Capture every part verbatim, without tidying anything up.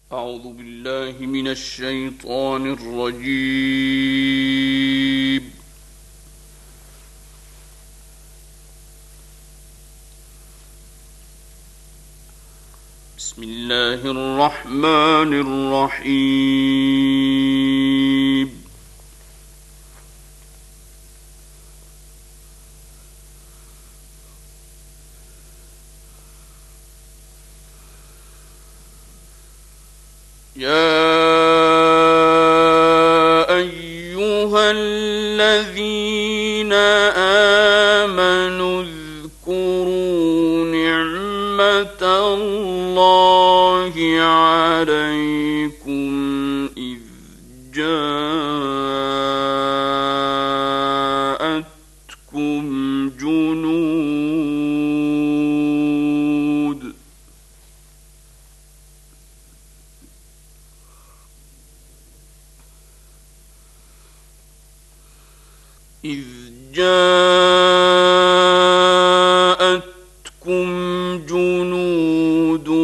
أعوذ بالله من الشيطان الرجيم. بسم الله الرحمن الرحيم. يا أيها الذين آمنوا اذكروا نعمة الله عليكم إذ جاءتكم جنود إذ جاءتكم جنود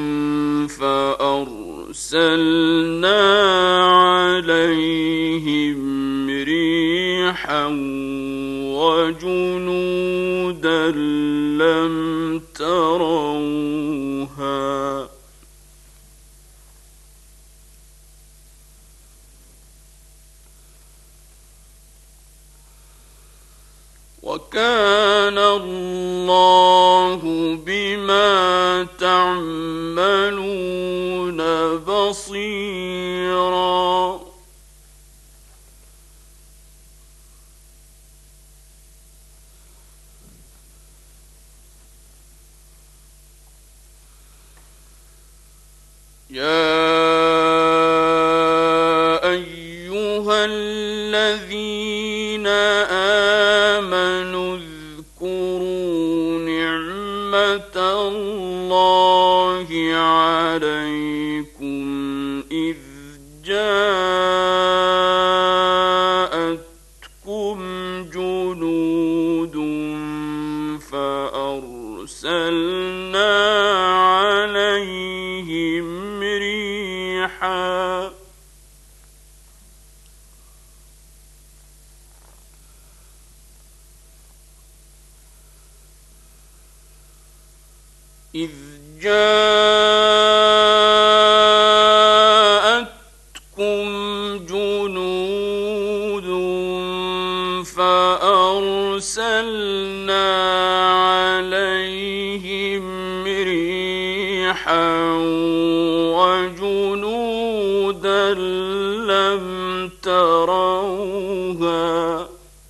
فأرسلنا عليهم ريحا وجنودا لم تروها وكان الله بما تعملون بصيرا. يا أيها الذين آمنوا اذكروا نعمة الله عليكم إذ جاءتكم جنود فأرسلنا عليهم ريحا إذ جاءتكم جنود فأرسلنا عليهم ريحا وجنودا لم تروها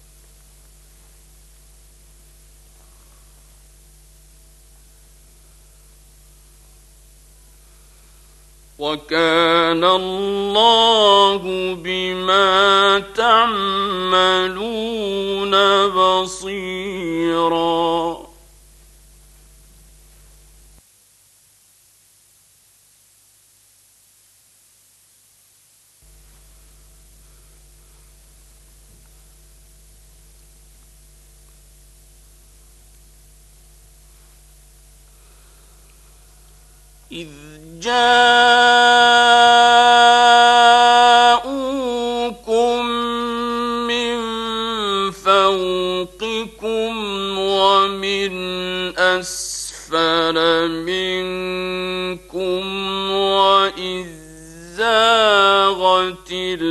وكان الله بما تعملون بصيرا. إذ جاءوكم من فوقكم ومن أسفل منكم وإذ زاغت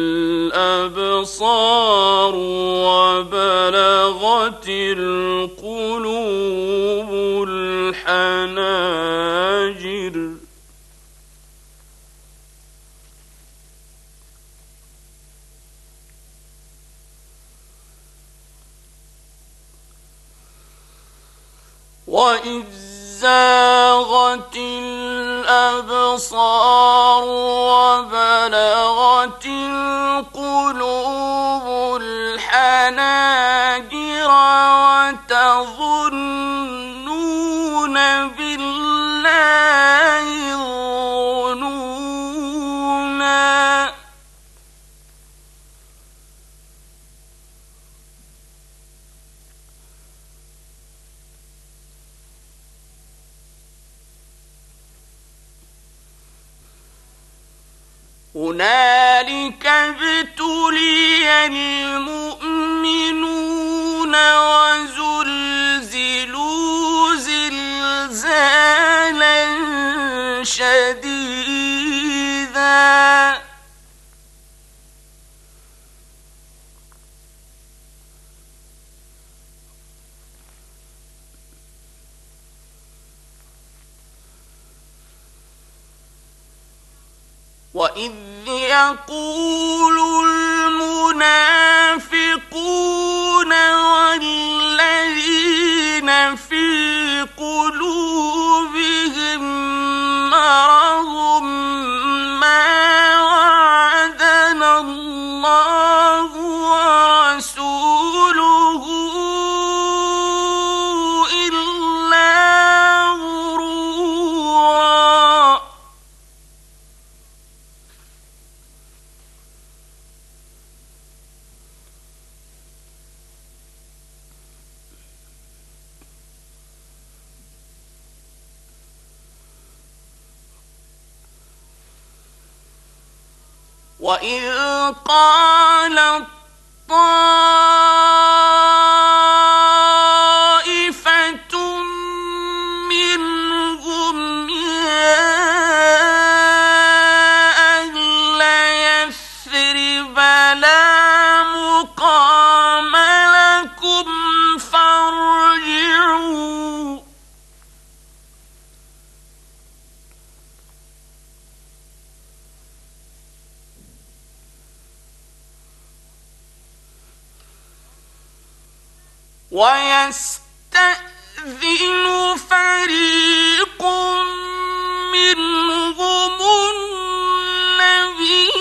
الأبصار وبلغت القلوب الحناجر وإذ زاغت الأبصار وبلغت القلوب الحناجر وتظنون بالله الظنونا هنالك ابتلي المؤمنون وزلزلوا زلزالا شديدا وإذ يقول المنافقون والذين في قلوبهم مرض ما وعدنا الله ورسوله إلا غرورا وإذ قالت طائفة منهم يا أهل يثرب لا مقام لكم فارجعوا ويستأذن فريق منهم النبي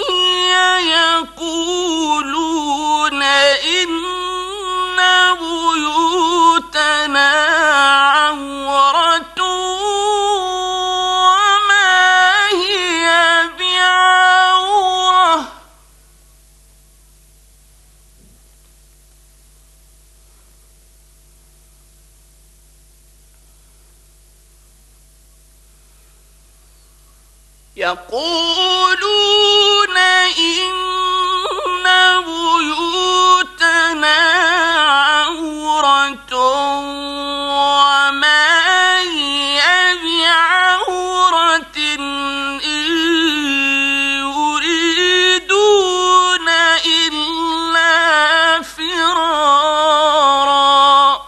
يقولون إن بيوتنا عورة وما هي بعورة يقولون إن بيوتنا عورة وما هي بعورة إن يريدون إلا فرارا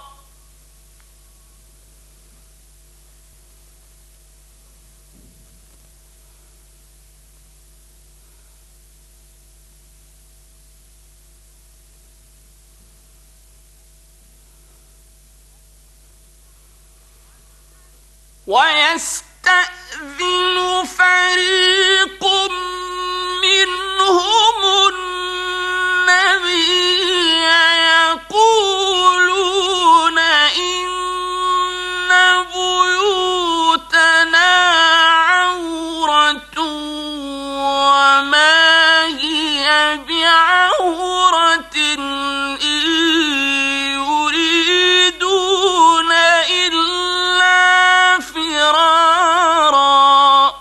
ويستأذن فريق منهم النبي يقولون إن بيوتنا عورة وما هي بعورة إن يريدون إلا فرارا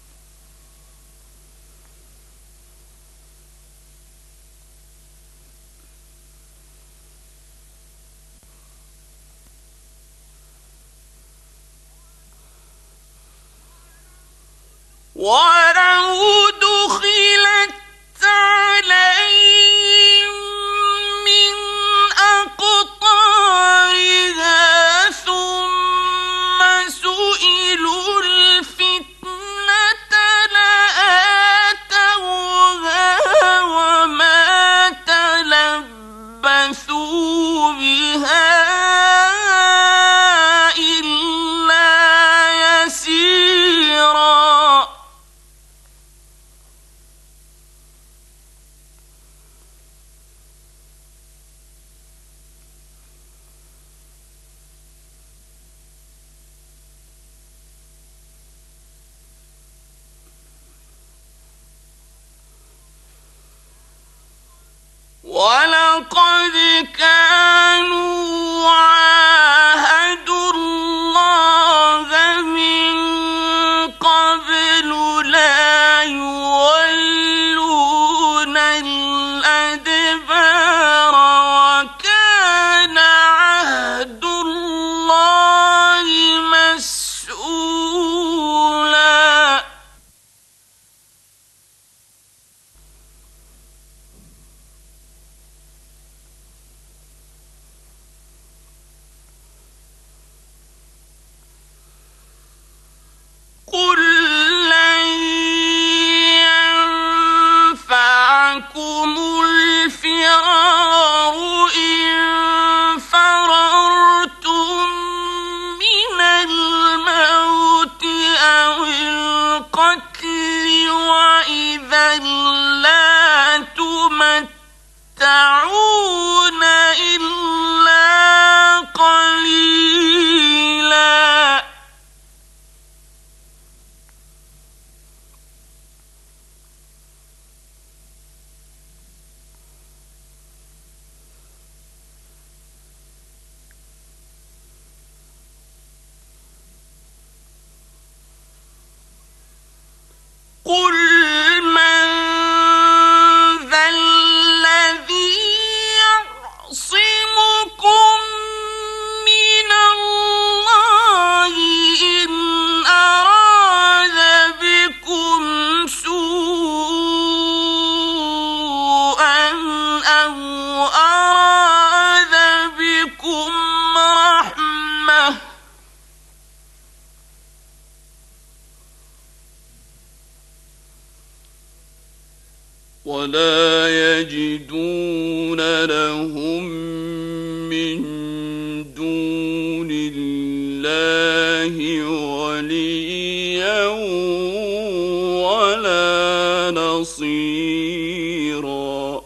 ولو دخلت عليهم من أقطارها ثم سئلوا الفتنة لآتوها وما تلبثوا بها إلا يسيرا لا تمتعون إلا قليلا قل من ذا الذي يعصمكم من الله إن أراد بكم سوءا أو أراد بكم رحمة ولا يجدون لهم من دون الله وليا ولا نصيرا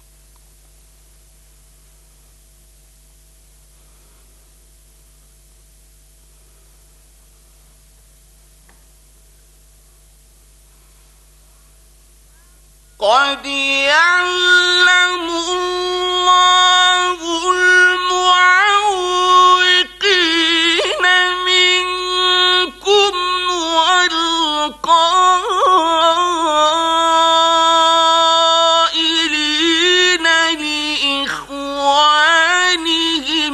قد يعلم الله المعوقين منكم والقائلين لإخوانهم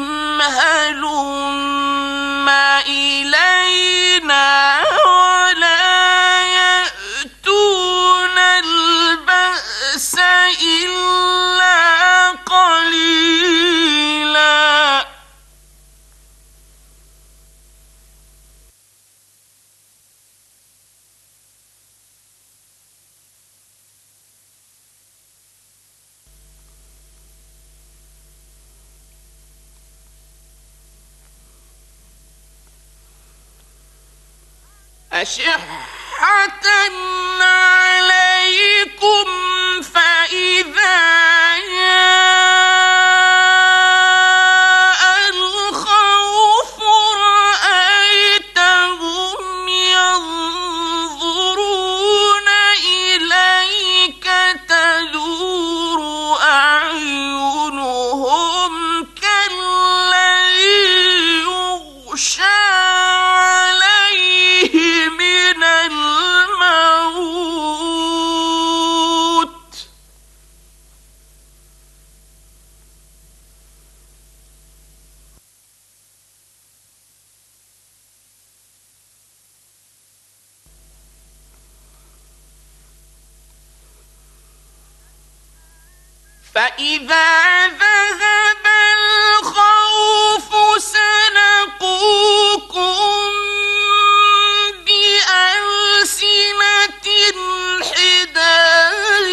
هلم إلينا إلا قليلا أشحة عليكم فإذا جاء الخوف رأيتهم ينظرون إليك تدور أعينهم كالذي يغشى عليه من الموت فإذا ذهب الخوف سلقوكم بألسنة حداد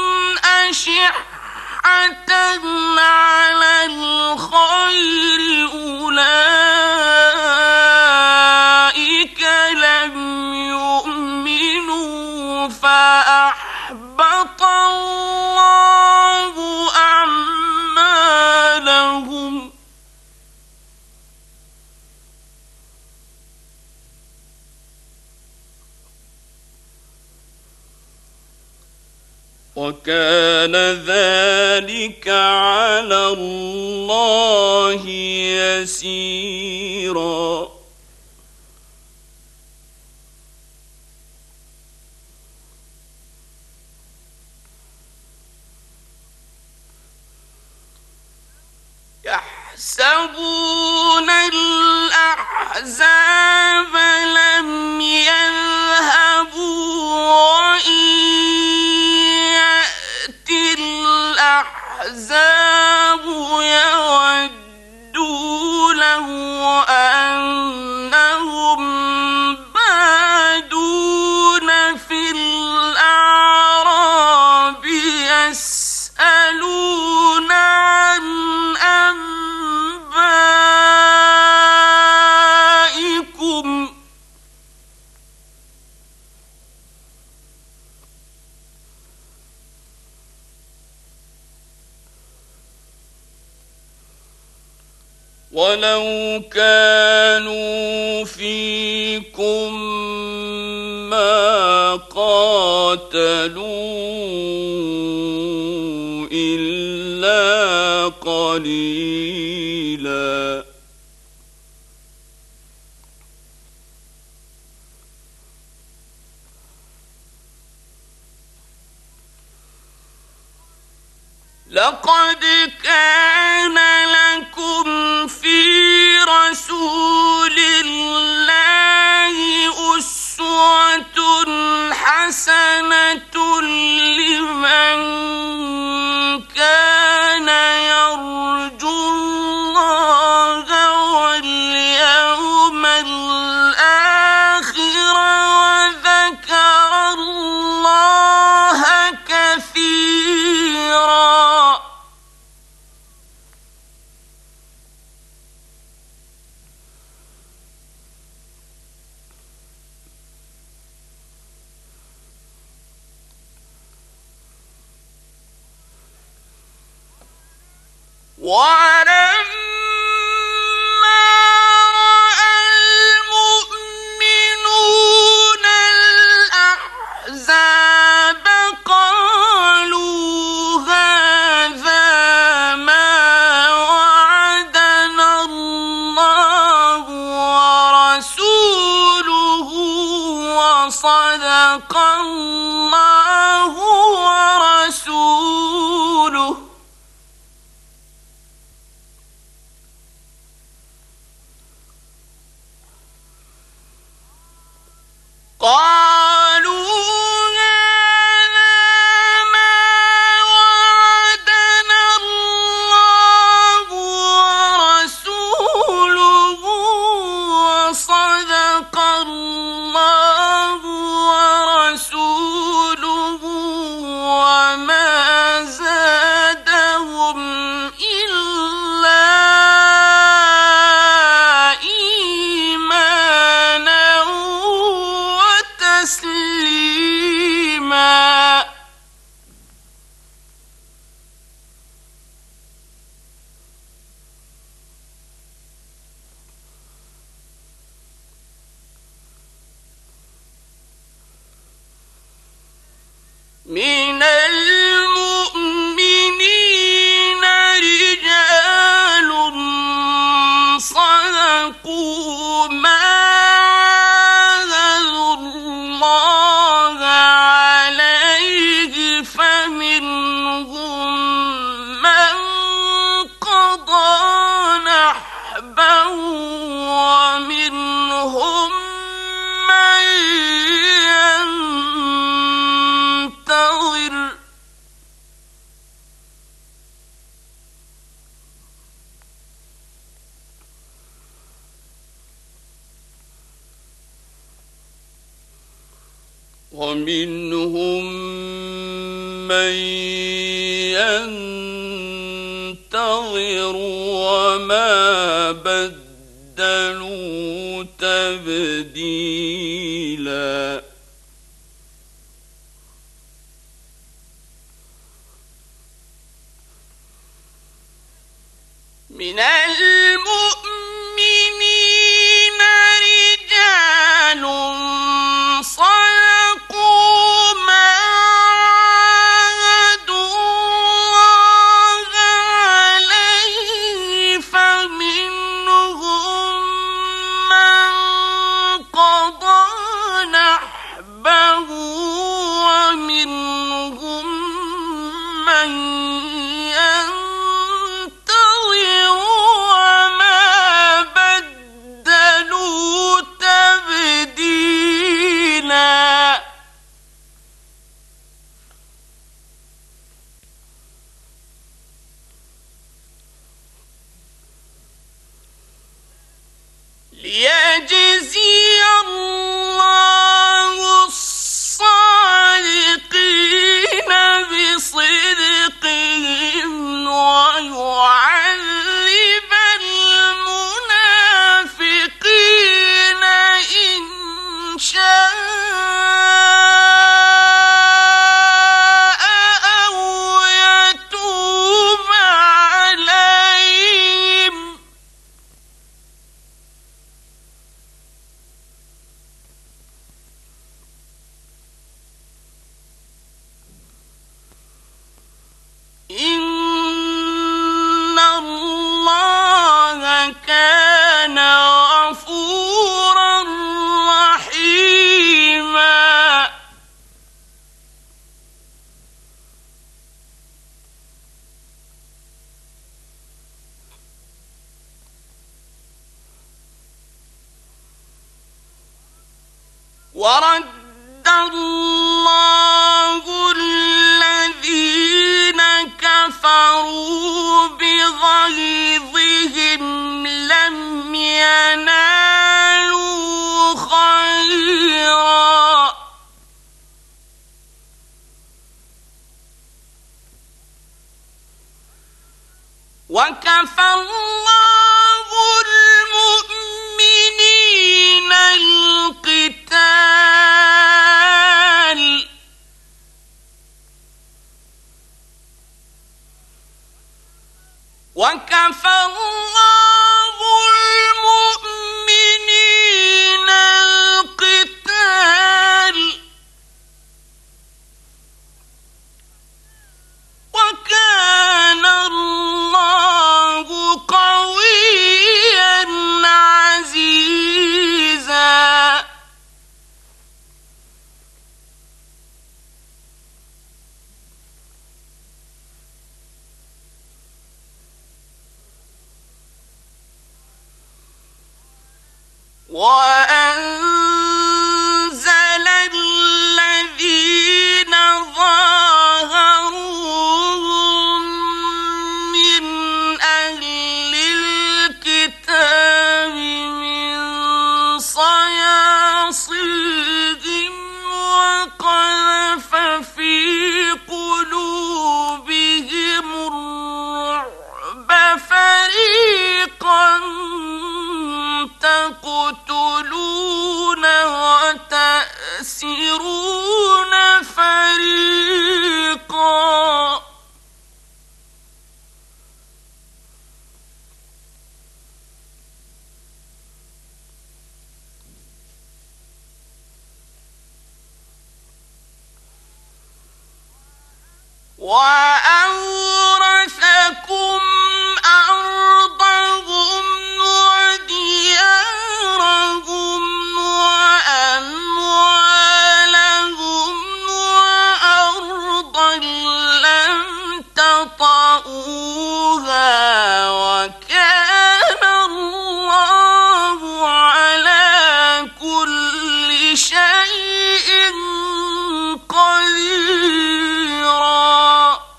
أشحة على الخير أولئك لم يؤمنوا فأحبط الله أعمالهم وكان ذلك على الله يسيرا يحسبون الأحزاب لم يذهبوا وإن يأتي الأحزاب يودوا لو أنهم بادون في الأعراب يسألون عن أنبائكم ولو كانوا فيكم ما قاتلوا إلا قليلا لقد كان لكم في رسول الله أسوة حسنة لمن كان يرجو الله واليوم الآخر وذكر الله كثيرا. ولما رأى المؤمنون الأحزاب قالوا هذا ما وعدنا الله ورسوله وصدق الله ورسوله. قالوا هذا ما وعدنا الله ورسوله وصدق الله ورسوله وما زادهم إلا إيمانا تسليما. من المؤمنين رجال صدقوا ما عاهدوا الله عليه فمنهم من قضى نحبه ومنهم من ينتظر ومنهم من ينتظر وما بدلوا تبديلا. من المؤمنين رجال صدقوا ما عاهدوا الله عليه فمنهم من قضى نحبه ومنهم من ينتظر ورد الله الذين كفروا بغيظهم لم ينالوا خيرا وكفى الله المؤمنين القتال وكفى الله المؤمنين القتال وكان الله قويا عزيزا وأنزل الذين ظاهروهم من أهل الكتاب من صياصيهم وقذف في قلوبهم الرعب فريقا تقتلون وتأسرون فريقا وأورثكم أرضهم وديارهم وأموالهم وأرضا لم تطئوها وكان الله على كل شيء قديرا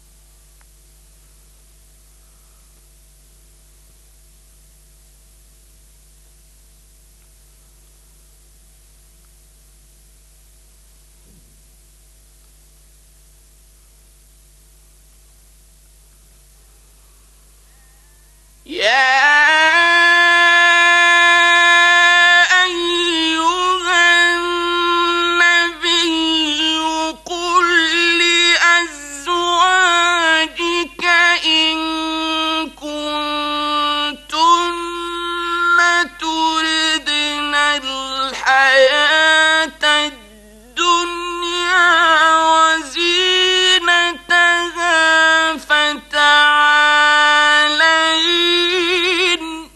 يا أيها النبي قل لأزواجك إن كنتن تردن الحياة الدنيا وزينتها فتعالين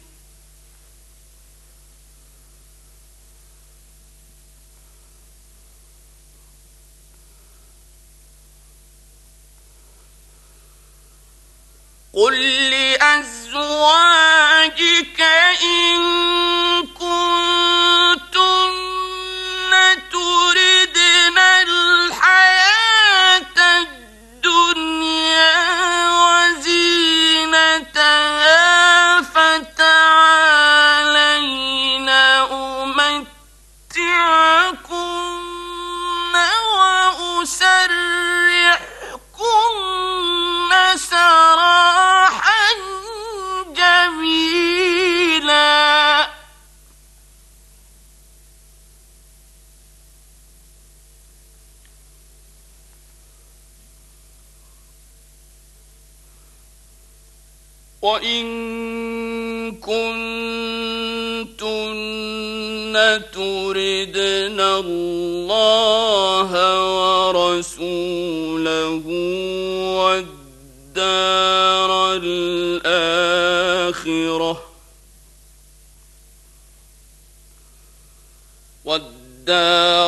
قل لأزواجك إن كنتن تردن الحياة الدنيا وزينتها فتعالين أمتعكن وأسرحكن سراحا جميلا وإن كنتن تردن الله ورسوله والدار الآخرة والدار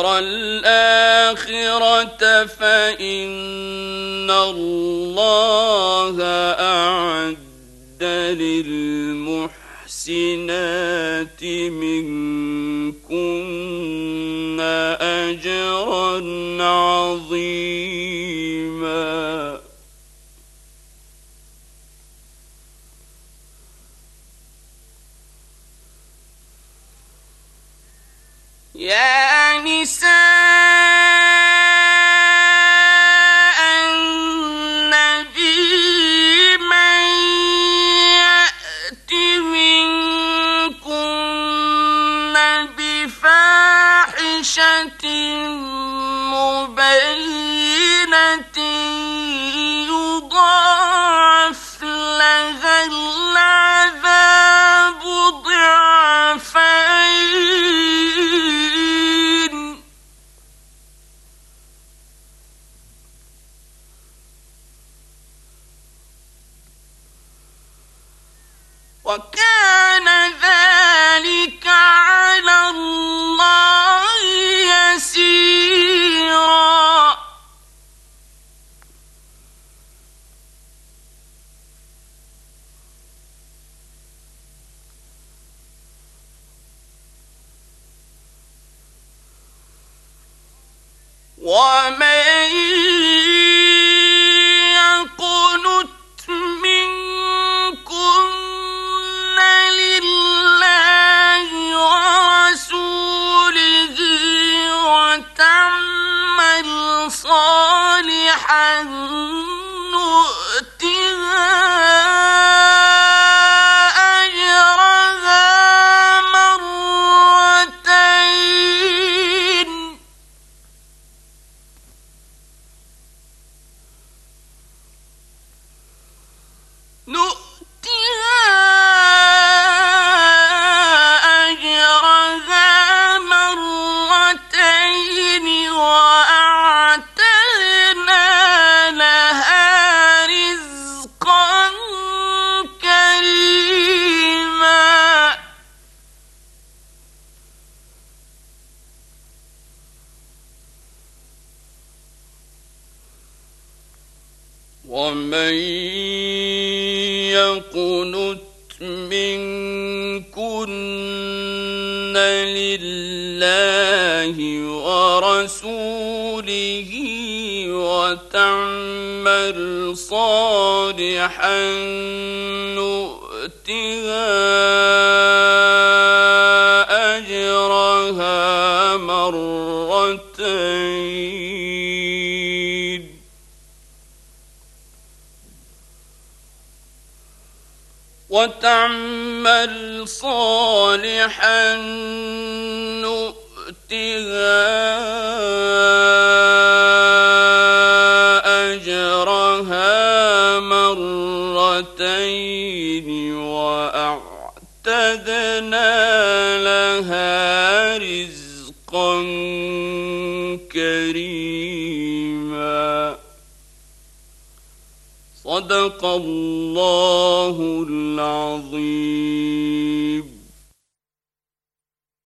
الآخرة فإن الله أعد للمحسنات منكن أجرا عظيما. يا نساء النبي من يأت منكن بفاحشة مبينة يضاعف لها العذاب ضعفين، وكان ذلك على الله يسيرا. ومن يقنت منكن لله ورسوله وتعمل صالحا نؤتها أجرها مرتين، نؤتها أجرها مرتين وأعتدنا لها رزقا كريما. ومن يقنت منكن لله ورسوله وتعمل صالحا نؤتها أجرها مرتين، وتعمل صالحا نؤتها أجرها مرتين وأعتدنا لها رزقا كريما. صدق الله العظيم.